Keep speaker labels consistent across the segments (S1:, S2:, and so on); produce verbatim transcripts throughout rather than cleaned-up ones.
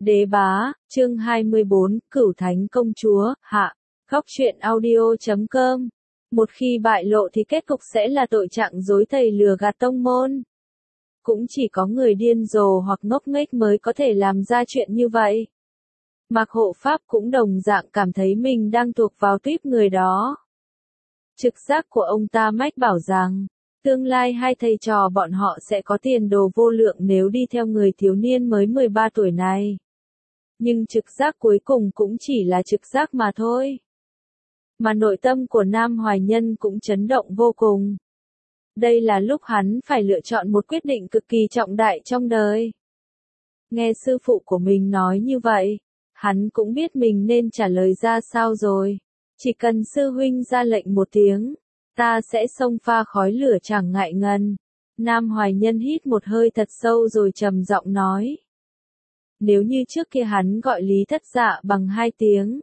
S1: Đế bá, chương hai mươi bốn, Cửu Thánh Công Chúa, hạ, góc truyện audio chấm com. Một khi bại lộ thì kết cục sẽ là tội trạng dối thầy lừa gạt tông môn. Cũng chỉ có người điên rồ hoặc ngốc nghếch mới có thể làm ra chuyện như vậy. Mạc Hộ Pháp cũng đồng dạng cảm thấy mình đang thuộc vào tuýp người đó. Trực giác của ông ta mách bảo rằng, tương lai hai thầy trò bọn họ sẽ có tiền đồ vô lượng nếu đi theo người thiếu niên mới mười ba tuổi này. Nhưng trực giác cuối cùng cũng chỉ là trực giác mà thôi. Mà nội tâm của Nam Hoài Nhân cũng chấn động vô cùng. Đây là lúc hắn phải lựa chọn một quyết định cực kỳ trọng đại trong đời. Nghe sư phụ của mình nói như vậy, hắn cũng biết mình nên trả lời ra sao rồi. Chỉ cần sư huynh ra lệnh một tiếng, ta sẽ xông pha khói lửa chẳng ngại ngần. Nam Hoài Nhân hít một hơi thật sâu rồi trầm giọng nói. Nếu như trước kia hắn gọi Lý Thất Dạ bằng hai tiếng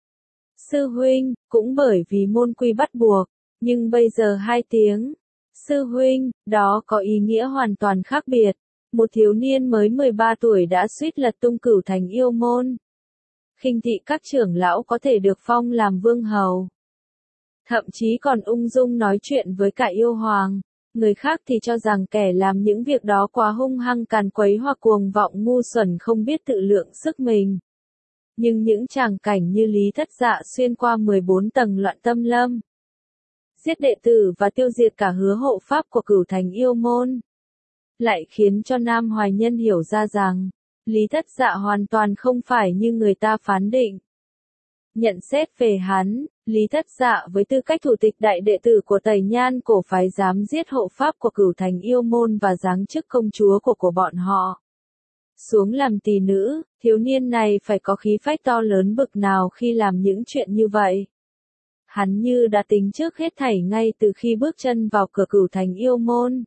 S1: sư huynh, cũng bởi vì môn quy bắt buộc, nhưng bây giờ hai tiếng sư huynh, đó có ý nghĩa hoàn toàn khác biệt. Một thiếu niên mới mười ba tuổi đã suýt lật tung Cửu Thành yêu môn. Khinh thị các trưởng lão có thể được phong làm vương hầu. Thậm chí còn ung dung nói chuyện với cả yêu hoàng. Người khác thì cho rằng kẻ làm những việc đó quá hung hăng càn quấy hoặc cuồng vọng ngu xuẩn không biết tự lượng sức mình. Nhưng những tràng cảnh như Lý Thất Dạ xuyên qua mười bốn tầng loạn tâm lâm, giết đệ tử và tiêu diệt cả Hứa Hộ Pháp của Cửu Thành yêu môn, lại khiến cho Nam Hoài Nhân hiểu ra rằng, Lý Thất Dạ hoàn toàn không phải như người ta phán định. Nhận xét về hắn, Lý Thất Dạ với tư cách thủ tịch đại đệ tử của Tẩy Nhan cổ phái dám giết hộ pháp của Cửu Thành yêu môn và giáng chức công chúa của của bọn họ. Xuống làm tỳ nữ, thiếu niên này phải có khí phách to lớn bực nào khi làm những chuyện như vậy. Hắn như đã tính trước hết thảy ngay từ khi bước chân vào cửa Cửu Thành yêu môn.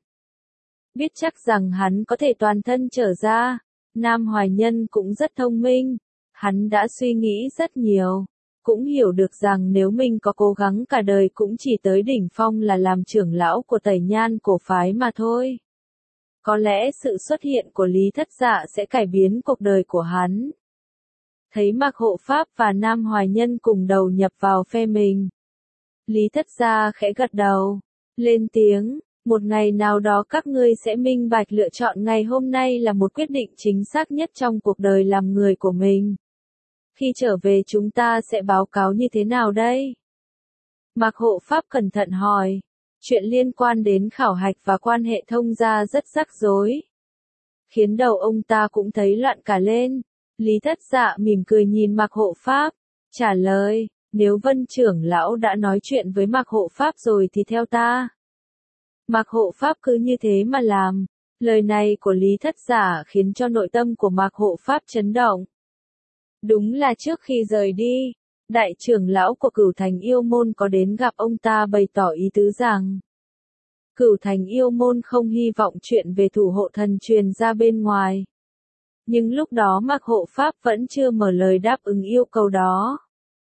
S1: Biết chắc rằng hắn có thể toàn thân trở ra, Nam Hoài Nhân cũng rất thông minh. Hắn đã suy nghĩ rất nhiều. Cũng hiểu được rằng nếu mình có cố gắng cả đời cũng chỉ tới đỉnh phong là làm trưởng lão của Tẩy Nhan cổ phái mà thôi. Có lẽ sự xuất hiện của Lý Thất Dạ sẽ cải biến cuộc đời của hắn. Thấy Mạc Hộ Pháp và Nam Hoài Nhân cùng đầu nhập vào phe mình, Lý Thất Dạ khẽ gật đầu, lên tiếng, một ngày nào đó các ngươi sẽ minh bạch lựa chọn ngày hôm nay là một quyết định chính xác nhất trong cuộc đời làm người của mình. Khi trở về chúng ta sẽ báo cáo như thế nào đây? Mạc Hộ Pháp cẩn thận hỏi. Chuyện liên quan đến khảo hạch và quan hệ thông gia rất rắc rối, khiến đầu ông ta cũng thấy loạn cả lên. Lý Thất Dạ mỉm cười nhìn Mạc Hộ Pháp, trả lời, nếu Vân trưởng lão đã nói chuyện với Mạc Hộ Pháp rồi thì theo ta. Mạc Hộ Pháp cứ như thế mà làm. Lời này của Lý Thất Dạ khiến cho nội tâm của Mạc Hộ Pháp chấn động. Đúng là trước khi rời đi, đại trưởng lão của Cửu Thành yêu môn có đến gặp ông ta bày tỏ ý tứ rằng Cửu Thành yêu môn không hy vọng chuyện về thủ hộ thần truyền ra bên ngoài. Nhưng lúc đó Mạc Hộ Pháp vẫn chưa mở lời đáp ứng yêu cầu đó.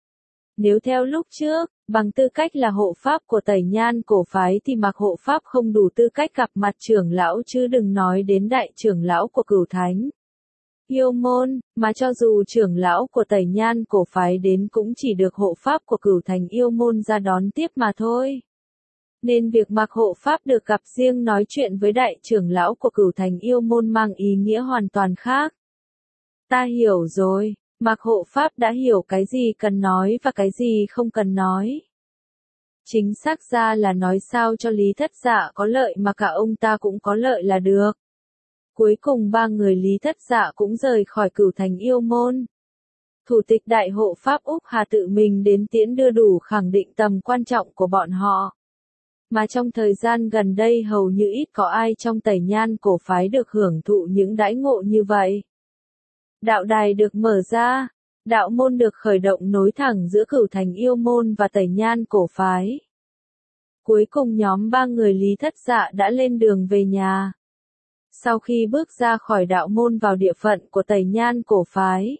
S1: Nếu theo lúc trước, bằng tư cách là hộ pháp của Tẩy Nhan cổ phái thì Mạc Hộ Pháp không đủ tư cách gặp mặt trưởng lão chứ đừng nói đến đại trưởng lão của Cửu Thánh yêu môn, mà cho dù trưởng lão của Tẩy Nhan cổ phái đến cũng chỉ được hộ pháp của Cửu Thành yêu môn ra đón tiếp mà thôi. Nên việc Mạc Hộ Pháp được gặp riêng nói chuyện với đại trưởng lão của Cửu Thành yêu môn mang ý nghĩa hoàn toàn khác. Ta hiểu rồi, Mạc Hộ Pháp đã hiểu cái gì cần nói và cái gì không cần nói. Chính xác ra là nói sao cho Lý Thất Dạ có lợi mà cả ông ta cũng có lợi là được. Cuối cùng ba người Lý Thất Dạ cũng rời khỏi Cửu Thành yêu môn. Thủ tịch đại hộ pháp Úc Hà tự mình đến tiễn đưa đủ khẳng định tầm quan trọng của bọn họ. Mà trong thời gian gần đây hầu như ít có ai trong Tẩy Nhan cổ phái được hưởng thụ những đãi ngộ như vậy. Đạo đài được mở ra, đạo môn được khởi động nối thẳng giữa Cửu Thành yêu môn và Tẩy Nhan cổ phái. Cuối cùng nhóm ba người Lý Thất Dạ đã lên đường về nhà. Sau khi bước ra khỏi đạo môn vào địa phận của Tẩy Nhan cổ phái,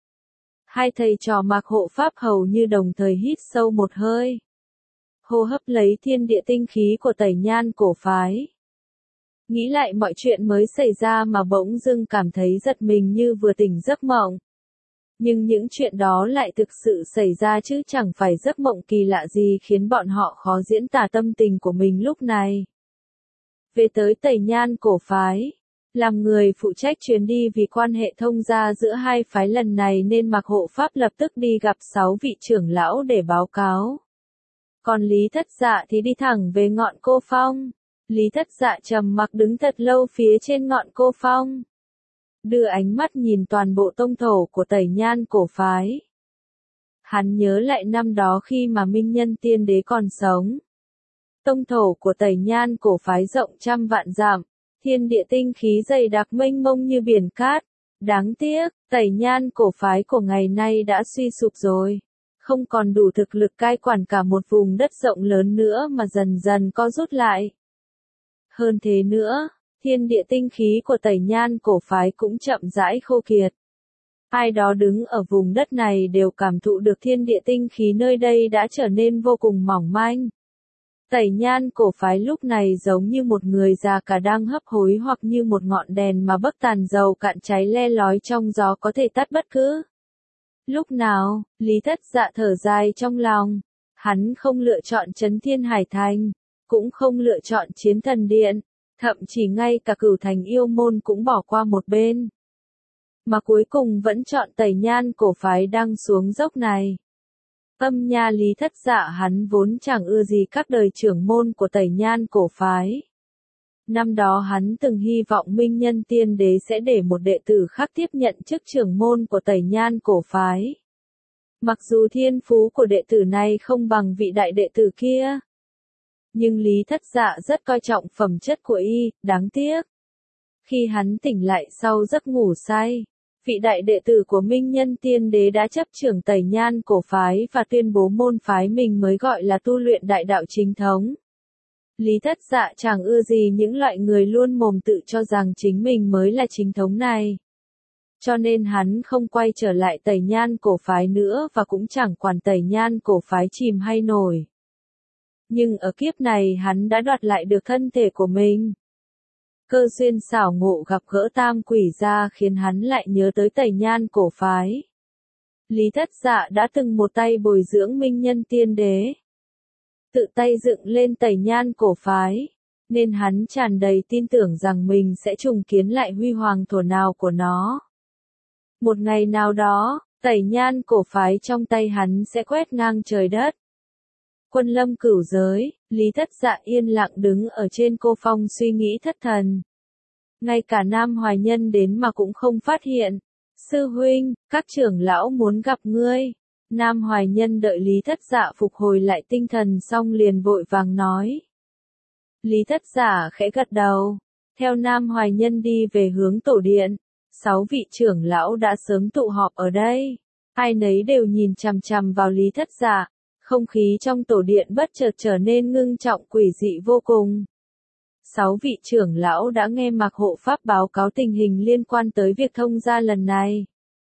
S1: hai thầy trò Mạc Hộ Pháp hầu như đồng thời hít sâu một hơi, hô hấp lấy thiên địa tinh khí của Tẩy Nhan cổ phái. Nghĩ lại mọi chuyện mới xảy ra mà bỗng dưng cảm thấy giật mình như vừa tỉnh giấc mộng. Nhưng những chuyện đó lại thực sự xảy ra chứ chẳng phải giấc mộng kỳ lạ gì khiến bọn họ khó diễn tả tâm tình của mình lúc này. Về tới Tẩy Nhan cổ phái, làm người phụ trách chuyến đi vì quan hệ thông gia giữa hai phái lần này nên Mạc Hộ Pháp lập tức đi gặp sáu vị trưởng lão để báo cáo. Còn Lý Thất Dạ thì đi thẳng về ngọn Cô Phong. Lý Thất Dạ trầm mặc đứng thật lâu phía trên ngọn Cô Phong, đưa ánh mắt nhìn toàn bộ tông thổ của Tẩy Nhan cổ phái. Hắn nhớ lại năm đó khi mà Minh Nhân Tiên Đế còn sống. Tông thổ của Tẩy Nhan cổ phái rộng trăm vạn dặm, thiên địa tinh khí dày đặc mênh mông như biển cát. Đáng tiếc, Tẩy Nhan cổ phái của ngày nay đã suy sụp rồi. Không còn đủ thực lực cai quản cả một vùng đất rộng lớn nữa mà dần dần co rút lại. Hơn thế nữa, thiên địa tinh khí của Tẩy Nhan cổ phái cũng chậm rãi khô kiệt. Ai đó đứng ở vùng đất này đều cảm thụ được thiên địa tinh khí nơi đây đã trở nên vô cùng mỏng manh. Tẩy Nhan cổ phái lúc này giống như một người già cả đang hấp hối hoặc như một ngọn đèn mà bấc tàn dầu cạn cháy le lói trong gió có thể tắt bất cứ lúc nào. Lý Thất Dạ thở dài trong lòng. Hắn không lựa chọn Trấn Thiên Hải Thành, cũng không lựa chọn Chiến Thần Điện, thậm chí ngay cả Cửu Thành Yêu Môn cũng bỏ qua một bên. Mà cuối cùng vẫn chọn Tẩy Nhan cổ phái đang xuống dốc này. Tâm nha Lý Thất Dạ hắn vốn chẳng ưa gì các đời trưởng môn của Tẩy Nhan cổ phái. Năm đó hắn từng hy vọng Minh Nhân Tiên Đế sẽ để một đệ tử khác tiếp nhận chức trưởng môn của Tẩy Nhan cổ phái. Mặc dù thiên phú của đệ tử này không bằng vị đại đệ tử kia, nhưng Lý Thất Dạ rất coi trọng phẩm chất của y. Đáng tiếc, khi hắn tỉnh lại sau giấc ngủ say, vị đại đệ tử của Minh Nhân Tiên Đế đã chấp trưởng Tẩy Nhan cổ phái và tuyên bố môn phái mình mới gọi là tu luyện đại đạo chính thống. Lý Thất Dạ chẳng ưa gì những loại người luôn mồm tự cho rằng chính mình mới là chính thống này. Cho nên hắn không quay trở lại Tẩy Nhan cổ phái nữa và cũng chẳng quản Tẩy Nhan cổ phái chìm hay nổi. Nhưng ở kiếp này hắn đã đoạt lại được thân thể của mình. Cơ duyên xảo ngộ gặp gỡ Tam Quỷ Gia khiến hắn lại nhớ tới Tẩy Nhan cổ phái. Lý Thất Dạ đã từng một tay bồi dưỡng Minh Nhân Tiên Đế, tự tay dựng lên Tẩy Nhan cổ phái, nên hắn tràn đầy tin tưởng rằng mình sẽ trùng kiến lại huy hoàng thuở nào của nó. Một ngày nào đó, Tẩy Nhan cổ phái trong tay hắn sẽ quét ngang trời đất. Quân lâm cửu giới, Lý Thất Dạ yên lặng đứng ở trên Cô Phong suy nghĩ thất thần. Ngay cả Nam Hoài Nhân đến mà cũng không phát hiện. Sư huynh, các trưởng lão muốn gặp ngươi. Nam Hoài Nhân đợi Lý Thất Dạ phục hồi lại tinh thần xong liền vội vàng nói. Lý Thất Dạ khẽ gật đầu, theo Nam Hoài Nhân đi về hướng tổ điện. Sáu vị trưởng lão đã sớm tụ họp ở đây. Ai nấy đều nhìn chằm chằm vào Lý Thất Dạ. Không khí trong tổ điện bất chợt trở nên ngưng trọng quỷ dị vô cùng. Sáu vị trưởng lão đã nghe Mạc Hộ Pháp báo cáo tình hình liên quan tới việc thông gia lần này.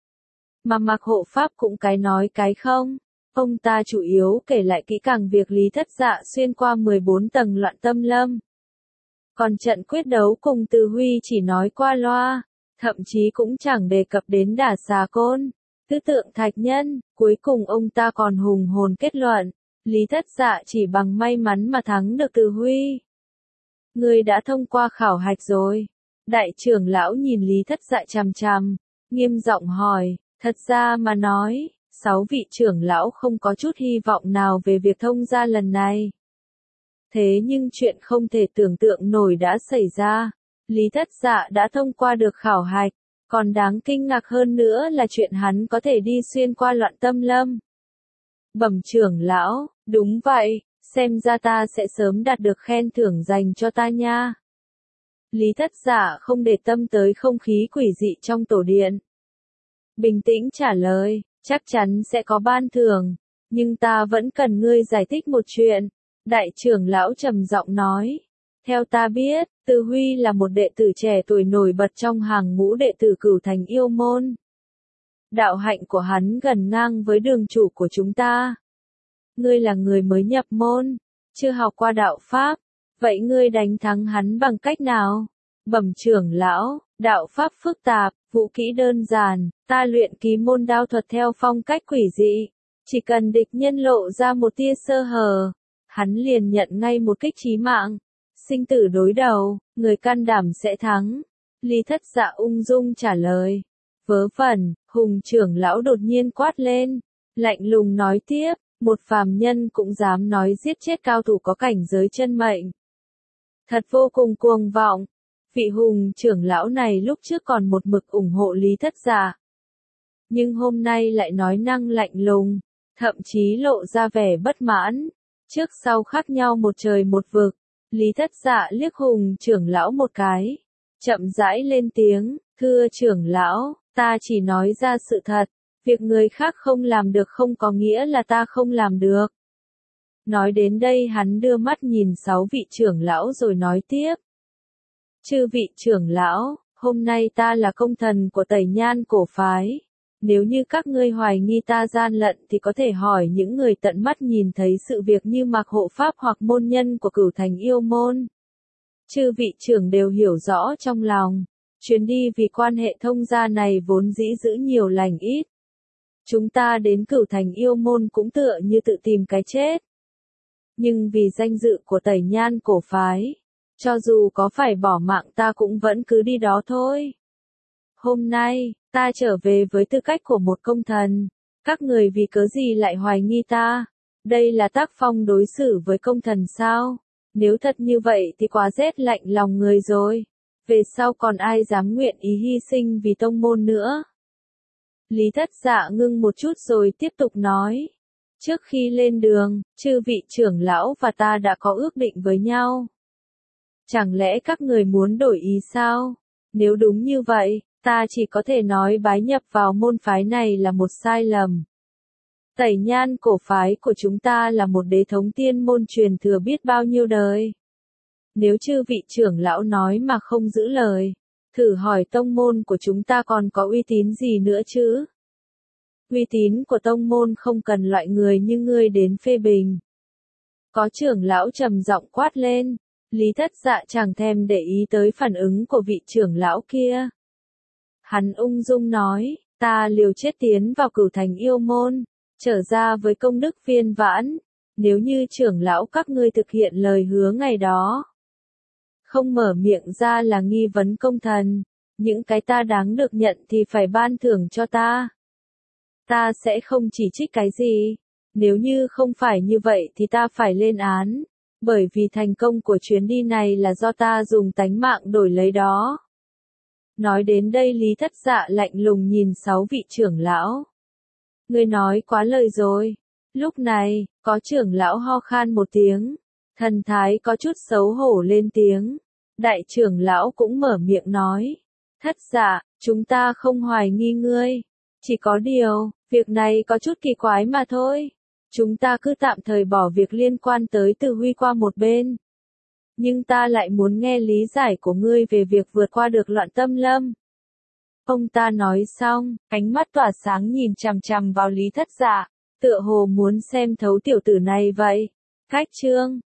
S1: Mà Mạc Hộ Pháp cũng cái nói cái không. Ông ta chủ yếu kể lại kỹ càng việc Lý Thất Dạ xuyên qua mười bốn tầng loạn tâm lâm. Còn trận quyết đấu cùng Từ Huy chỉ nói qua loa, thậm chí cũng chẳng đề cập đến Đả Xà Côn, Tứ Tượng Thạch Nhân. Cuối cùng ông ta còn hùng hồn kết luận, Lý Thất Dạ chỉ bằng may mắn mà thắng được Từ Huy. Ngươi đã thông qua khảo hạch rồi. Đại trưởng lão nhìn Lý Thất Dạ chằm chằm, nghiêm giọng hỏi. Thật ra mà nói, sáu vị trưởng lão không có chút hy vọng nào về việc thông gia lần này. Thế nhưng chuyện không thể tưởng tượng nổi đã xảy ra. Lý Thất Dạ đã thông qua được khảo hạch. Còn đáng kinh ngạc hơn nữa là chuyện hắn có thể đi xuyên qua loạn tâm lâm. Bẩm trưởng lão, đúng vậy, xem ra ta sẽ sớm đạt được khen thưởng dành cho ta nha. Lý Thất Dạ không để tâm tới không khí quỷ dị trong tổ điện. Bình tĩnh trả lời, chắc chắn sẽ có ban thưởng, nhưng ta vẫn cần ngươi giải thích một chuyện. Đại trưởng lão trầm giọng nói. Theo ta biết, Từ Huy là một đệ tử trẻ tuổi nổi bật trong hàng ngũ đệ tử Cửu Thành Yêu Môn. Đạo hạnh của hắn gần ngang với đường chủ của chúng ta. Ngươi là người mới nhập môn, chưa học qua đạo pháp, vậy ngươi đánh thắng hắn bằng cách nào? Bẩm trưởng lão, đạo pháp phức tạp, vũ kỹ đơn giản, ta luyện ký môn đao thuật theo phong cách quỷ dị. Chỉ cần địch nhân lộ ra một tia sơ hở, hắn liền nhận ngay một kích chí mạng. Sinh tử đối đầu, người can đảm sẽ thắng. Lý Thất Dạ ung dung trả lời. Vớ vẩn, Hùng trưởng lão đột nhiên quát lên. Lạnh lùng nói tiếp, một phàm nhân cũng dám nói giết chết cao thủ có cảnh giới chân mệnh. Thật vô cùng cuồng vọng. Vị Hùng trưởng lão này lúc trước còn một mực ủng hộ Lý Thất Dạ. Nhưng hôm nay lại nói năng lạnh lùng, thậm chí lộ ra vẻ bất mãn. Trước sau khác nhau một trời một vực. Lý Thất Dạ liếc Hùng trưởng lão một cái. Chậm rãi lên tiếng, thưa trưởng lão, ta chỉ nói ra sự thật. Việc người khác không làm được không có nghĩa là ta không làm được. Nói đến đây hắn đưa mắt nhìn sáu vị trưởng lão rồi nói tiếp. Chư vị trưởng lão, hôm nay ta là công thần của Tẩy Nhan cổ phái. Nếu như các ngươi hoài nghi ta gian lận thì có thể hỏi những người tận mắt nhìn thấy sự việc như Mạc Hộ Pháp hoặc môn nhân của Cửu Thành Yêu Môn. Chư vị trưởng đều hiểu rõ trong lòng. Chuyến đi vì quan hệ thông gia này vốn dĩ giữ nhiều lành ít. Chúng ta đến Cửu Thành Yêu Môn cũng tựa như tự tìm cái chết. Nhưng vì danh dự của Tẩy Nhan cổ phái, cho dù có phải bỏ mạng ta cũng vẫn cứ đi đó thôi. Hôm nay, ta trở về với tư cách của một công thần. Các người vì cớ gì lại hoài nghi ta? Đây là tác phong đối xử với công thần sao? Nếu thật như vậy thì quá rét lạnh lòng người rồi. Về sau còn ai dám nguyện ý hy sinh vì tông môn nữa? Lý Thất Dạ ngưng một chút rồi tiếp tục nói. Trước khi lên đường, chư vị trưởng lão và ta đã có ước định với nhau. Chẳng lẽ các người muốn đổi ý sao? Nếu đúng như vậy, ta chỉ có thể nói bái nhập vào môn phái này là một sai lầm. Tẩy Nhan cổ phái của chúng ta là một đế thống tiên môn truyền thừa biết bao nhiêu đời. Nếu chư vị trưởng lão nói mà không giữ lời, thử hỏi tông môn của chúng ta còn có uy tín gì nữa chứ? Uy tín của tông môn không cần loại người như ngươi đến phê bình. Có trưởng lão trầm giọng quát lên. Lý Thất Dạ chẳng thèm để ý tới phản ứng của vị trưởng lão kia. Hắn ung dung nói, ta liều chết tiến vào Cửu Thành Yêu Môn, trở ra với công đức viên vãn, nếu như trưởng lão các ngươi thực hiện lời hứa ngày đó. Không mở miệng ra là nghi vấn công thần, những cái ta đáng được nhận thì phải ban thưởng cho ta. Ta sẽ không chỉ trích cái gì, nếu như không phải như vậy thì ta phải lên án. Bởi vì thành công của chuyến đi này là do ta dùng tánh mạng đổi lấy đó. Nói đến đây Lý Thất Dạ lạnh lùng nhìn sáu vị trưởng lão. Ngươi nói quá lời rồi. Lúc này, có trưởng lão ho khan một tiếng. Thần thái có chút xấu hổ lên tiếng. Đại trưởng lão cũng mở miệng nói. Thất Dạ, chúng ta không hoài nghi ngươi. Chỉ có điều, việc này có chút kỳ quái mà thôi. Chúng ta cứ tạm thời bỏ việc liên quan tới Từ Huy qua một bên. Nhưng ta lại muốn nghe lý giải của ngươi về việc vượt qua được loạn tâm lâm. Ông ta nói xong, ánh mắt tỏa sáng nhìn chằm chằm vào Lý Thất Dạ, tựa hồ muốn xem thấu tiểu tử này vậy. Cách chương